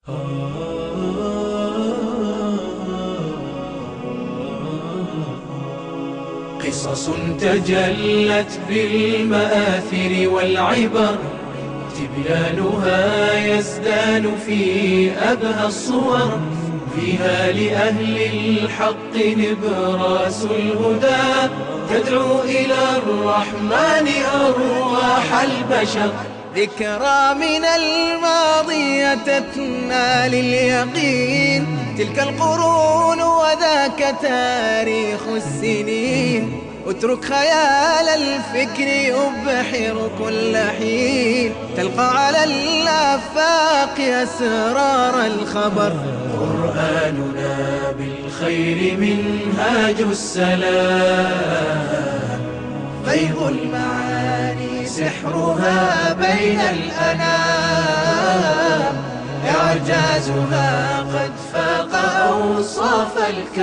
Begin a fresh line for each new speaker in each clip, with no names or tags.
قصص تجلت بالمآثر والعبر، تبيانها يزدان في أبهى الصور، فيها لأهل الحق نبراس الهدى، تدعو إلى الرحمن أرواح البشر.
ذكرى من الماضي تتنا لليقين، تلك القرون وذاك تاريخ السنين، اترك خيال الفكر يبحر كل حين، تلقى على الآفاق أسرار الخبر.
قرآننا بالخير منهاج السلام، فيض المعاني سحرها بين الأنام، إعجازها قد فاق أوصاف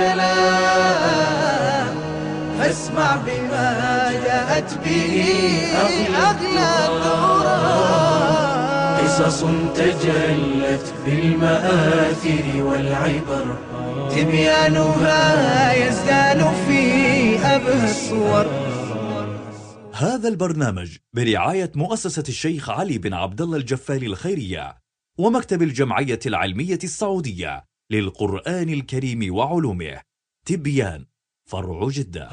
الكلام، فاسمع بما جاءت به أغلى القرآن. قصص تجلت بالمآثر والعبر، تبيانها يزدان في أبهى الصور.
هذا البرنامج برعاية مؤسسة الشيخ علي بن عبد الله الجفاري الخيرية ومكتب الجمعية العلمية السعودية للقرآن الكريم وعلومه، تبيان، فرع جدة.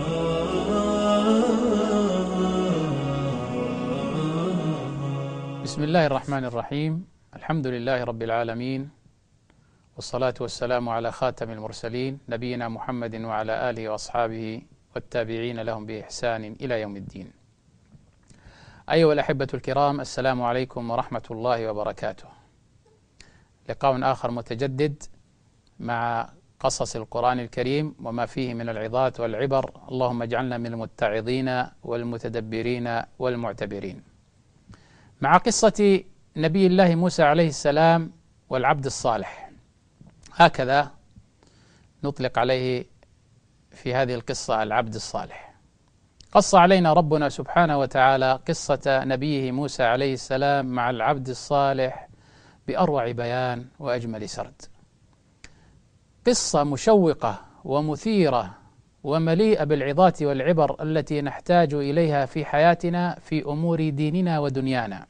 بسم الله الرحمن الرحيم، الحمد لله رب العالمين، والصلاة والسلام على خاتم المرسلين نبينا محمد وعلى آله وأصحابه والتابعين لهم بإحسان إلى يوم الدين. أيها الأحبة الكرام، السلام عليكم ورحمة الله وبركاته. لقاء آخر متجدد مع قصص القرآن الكريم وما فيه من العظات والعبر. اللهم اجعلنا من المتعظين والمتدبرين والمعتبرين. مع قصة نبي الله موسى عليه السلام والعبد الصالح، هكذا نطلق عليه في هذه القصة العبد الصالح. قص علينا ربنا سبحانه وتعالى قصة نبيه موسى عليه السلام مع العبد الصالح بأروع بيان وأجمل سرد. قصة مشوقة ومثيرة ومليئة بالعظات والعبر التي نحتاج إليها في حياتنا في أمور ديننا ودنيانا.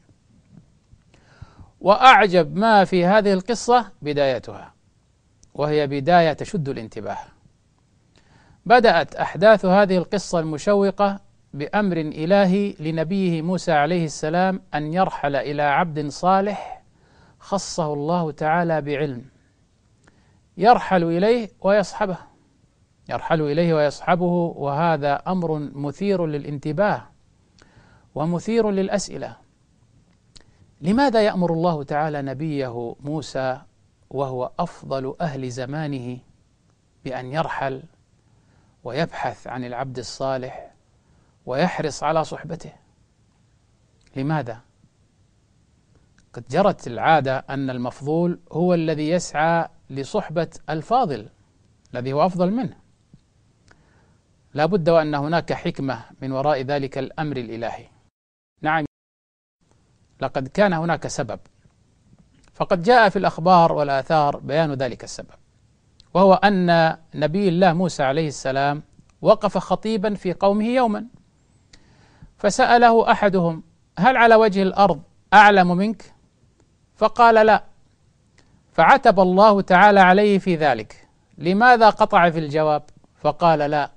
وأعجب ما في هذه القصة بدايتها، وهي بداية تشد الانتباه. بدأت أحداث هذه القصة المشوقة بأمر إلهي لنبيه موسى عليه السلام أن يرحل إلى عبد صالح خصه الله تعالى بعلم، يرحل إليه ويصحبه، وهذا أمر مثير للانتباه ومثير للأسئلة. لماذا يأمر الله تعالى نبيه موسى وهو أفضل أهل زمانه بأن يرحل ويبحث عن العبد الصالح ويحرص على صحبته؟ لماذا؟ قد جرت العادة أن المفضول هو الذي يسعى لصحبة الفاضل الذي هو أفضل منه. لا بد وأن هناك حكمة من وراء ذلك الأمر الإلهي. نعم، لقد كان هناك سبب، فقد جاء في الأخبار والآثار بيان ذلك السبب، وهو أن نبي الله موسى عليه السلام وقف خطيبا في قومه يوما، فسأله أحدهم: هل على وجه الأرض أعلم منك؟ فقال: لا. فعتب الله تعالى عليه في ذلك: لماذا قطع في الجواب؟ فقال: لا.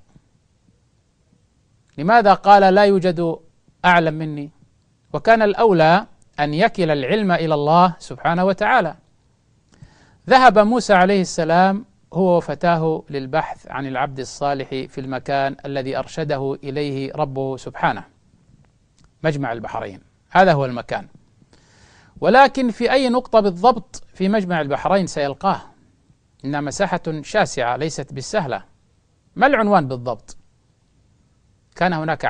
لماذا قال لا يوجد أعلم مني؟ وكان الأولى أن يكل العلم إلى الله سبحانه وتعالى. ذهب موسى عليه السلام هو وفتاه للبحث عن العبد الصالح في المكان الذي أرشده إليه ربه سبحانه، مجمع البحرين. هذا هو المكان، ولكن في أي نقطة بالضبط في مجمع البحرين سيلقاه؟ إنها مساحة شاسعة ليست بالسهلة. ما العنوان بالضبط؟ كان هناك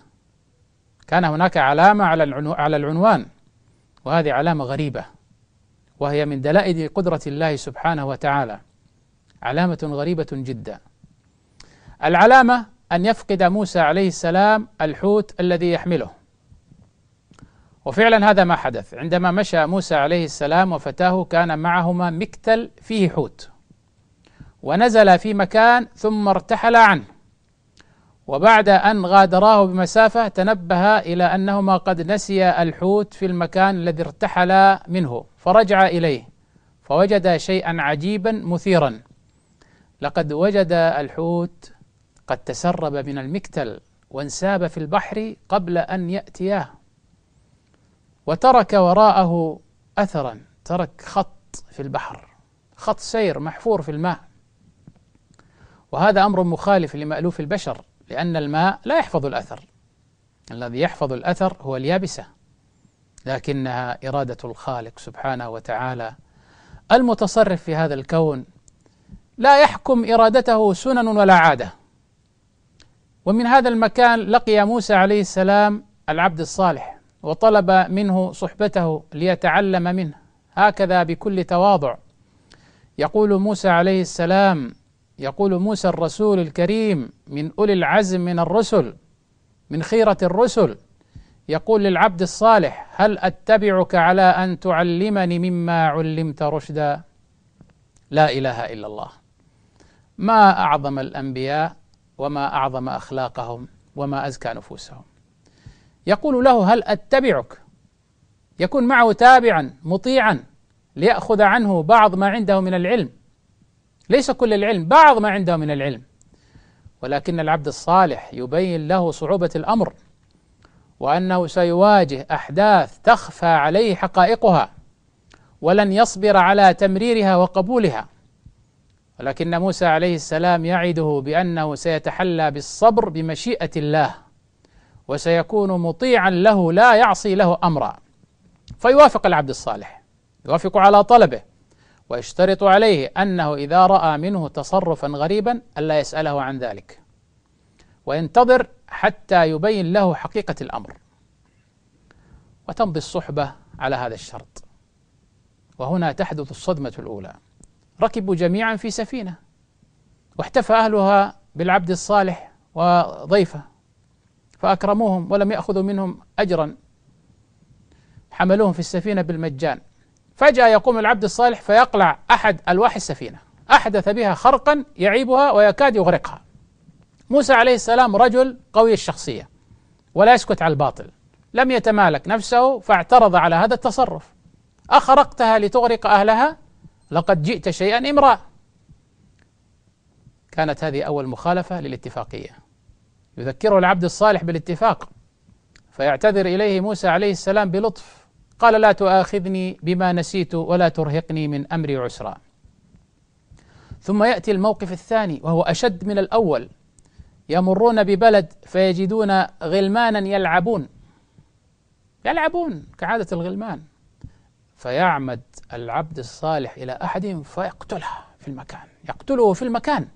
علامة على العنوان، وهذه علامة غريبة، وهي من دلائل قدرة الله سبحانه وتعالى، علامة غريبة جدا. العلامة أن يفقد موسى عليه السلام الحوت الذي يحمله، وفعلا هذا ما حدث. عندما مشى موسى عليه السلام وفتاه كان معهما مكتل فيه حوت، ونزل في مكان ثم ارتحل عنه، وبعد أن غادراه بمسافة تنبه إلى أنهما قد نسيا الحوت في المكان الذي ارتحل منه، فرجع إليه فوجد شيئا عجيبا مثيرا. لقد وجد الحوت قد تسرب من المكتل وانساب في البحر قبل أن يأتياه، وترك وراءه أثرا، ترك خط في البحر، خط سير محفور في الماء. وهذا أمر مخالف لمألوف البشر، لأن الماء لا يحفظ الأثر، الذي يحفظ الأثر هو اليابسة، لكنها إرادة الخالق سبحانه وتعالى المتصرف في هذا الكون، لا يحكم إرادته سنن ولا عادة. ومن هذا المكان لقي موسى عليه السلام العبد الصالح، وطلب منه صحبته ليتعلم منه، هكذا بكل تواضع. يقول موسى عليه السلام، يقول موسى الرسول الكريم من أولي العزم من الرسل، من خيرة الرسل، يقول للعبد الصالح: هل أتبعك على أن تعلمني مما علمت رشدا؟ لا إله إلا الله. ما أعظم الأنبياء وما أعظم أخلاقهم وما أزكى نفوسهم. يقول له: هل أتبعك؟ يكون معه تابعا مطيعا ليأخذ عنه بعض ما عنده من العلم، ليس كل العلم، بعض ما عنده من العلم. ولكن العبد الصالح يبين له صعوبة الأمر، وأنه سيواجه أحداث تخفى عليه حقائقها، ولن يصبر على تمريرها وقبولها. ولكن موسى عليه السلام يعده بأنه سيتحلى بالصبر بمشيئة الله، وسيكون مطيعا له لا يعصي له أمرا. فيوافق العبد الصالح، يوافق على طلبه، ويشترط عليه أنه إذا رأى منه تصرفا غريبا ألا يسأله عن ذلك، وينتظر حتى يبين له حقيقة الأمر. وتمضي الصحبة على هذا الشرط. وهنا تحدث الصدمة الأولى. ركبوا جميعا في سفينة، واحتفى أهلها بالعبد الصالح وضيفه، فأكرموهم ولم يأخذوا منهم أجرا، حملوهم في السفينة بالمجان. فجأة يقوم العبد الصالح فيقلع أحد ألواح السفينة، أحدث بها خرقا يعيبها ويكاد يغرقها. موسى عليه السلام رجل قوي الشخصية ولا يسكت على الباطل، لم يتمالك نفسه فاعترض على هذا التصرف: أخرقتها لتغرق أهلها؟ لقد جئت شيئا إمرا. كانت هذه أول مخالفة للاتفاقية. يذكره العبد الصالح بالاتفاق، فيعتذر إليه موسى عليه السلام بلطف، قال: لا تؤاخذني بما نسيت ولا ترهقني من أمري عسرا. ثم يأتي الموقف الثاني وهو أشد من الأول. يمرون ببلد فيجدون غلمانا يلعبون كعادة الغلمان، فيعمد العبد الصالح إلى أحدهم يقتله في المكان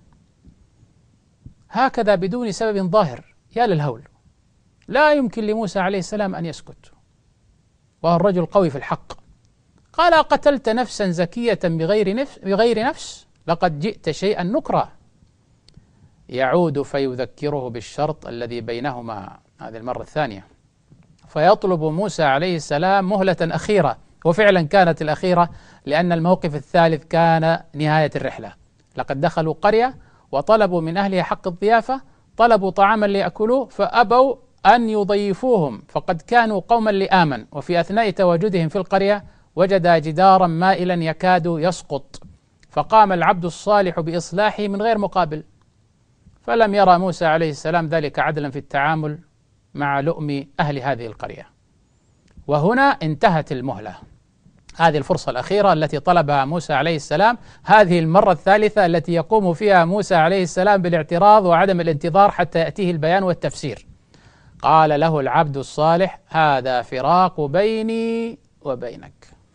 هكذا بدون سبب ظاهر. يا للهول، لا يمكن لموسى عليه السلام أن يسكت، وهو الرجل قوي في الحق. قال: قتلت نفسا زكية بغير نفس لقد جئت شيئا نكرا. يعود فيذكره بالشرط الذي بينهما هذه المرة الثانية، فيطلب موسى عليه السلام مهلة أخيرة، وفعلا كانت الأخيرة، لأن الموقف الثالث كان نهاية الرحلة. لقد دخلوا قرية وطلبوا من أهلها حق الضيافة، طلبوا طعاما ليأكلوه فأبوا أن يضيفوهم، فقد كانوا قوما لآمن. وفي أثناء تواجدهم في القرية وجد جدارا مائلا يكاد يسقط، فقام العبد الصالح بإصلاحه من غير مقابل. فلم يرى موسى عليه السلام ذلك عدلا في التعامل مع لؤم أهل هذه القرية. وهنا انتهت المهلة، هذه الفرصة الأخيرة التي طلبها موسى عليه السلام، هذه المرة الثالثة التي يقوم فيها موسى عليه السلام بالاعتراض وعدم الانتظار حتى يأتيه البيان والتفسير. قال له العبد الصالح: هذا فراق بيني وبينك.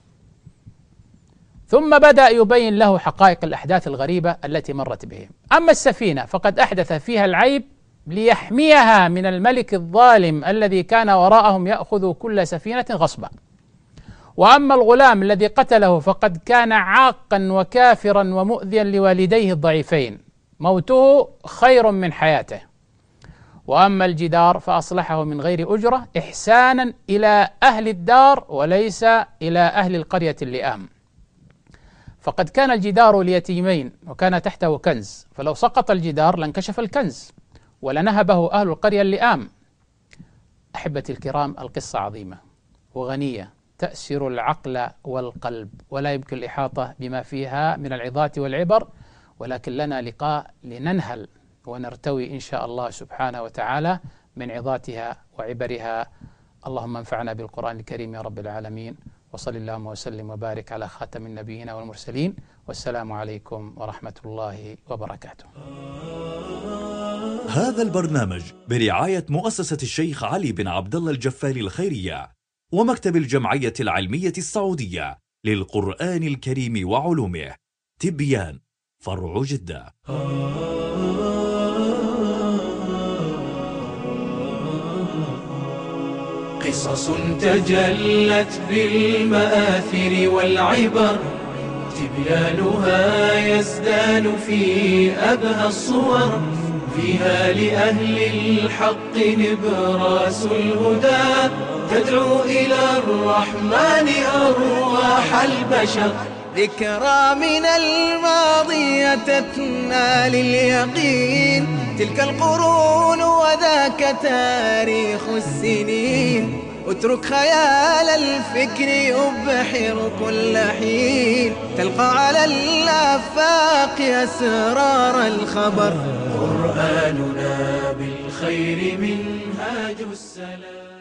ثم بدأ يبين له حقائق الأحداث الغريبة التي مرت بهم. أما السفينة فقد أحدث فيها العيب ليحميها من الملك الظالم الذي كان وراءهم يأخذ كل سفينة غصبا. وأما الغلام الذي قتله فقد كان عاقا وكافرا ومؤذيا لوالديه الضعيفين، موته خير من حياته. وأما الجدار فأصلحه من غير أجرة إحسانا إلى أهل الدار وليس إلى أهل القرية اللئام. فقد كان الجدار ليتيمين وكان تحته كنز، فلو سقط الجدار لانكشف الكنز ولنهبه أهل القرية اللئام. أحبتي الكرام، القصة عظيمة وغنية تأسر العقل والقلب، ولا يمكن الإحاطة بما فيها من العظات والعبر، ولكن لنا لقاء لننهل ونرتوي إن شاء الله سبحانه وتعالى من عظاتها وعبرها. اللهم انفعنا بالقرآن الكريم يا رب العالمين، وصل اللهم وسلم وبارك على خاتم النبيين والمرسلين، والسلام عليكم ورحمة الله وبركاته.
هذا البرنامج برعاية مؤسسة الشيخ علي بن عبد الله الجفالي الخيرية ومكتب الجمعية العلمية السعودية للقرآن الكريم وعلومه، تبيان، فرع جدة.
قصص تجلت بالمآثر والعبر، تبيانها يزدان في أبهى الصور، فيها لأهل الحق نبراس الهدى، تدعو إلى الرحمن أرواح البشر.
ذكرى من الماضي تتنى لليقين، تلك القرون وذاك تاريخ السنين، اترك خيال الفكر يبحر كل حين، تلقى على الآفاق أسرار الخبر.
قرآننا بالخير منهاج السلام.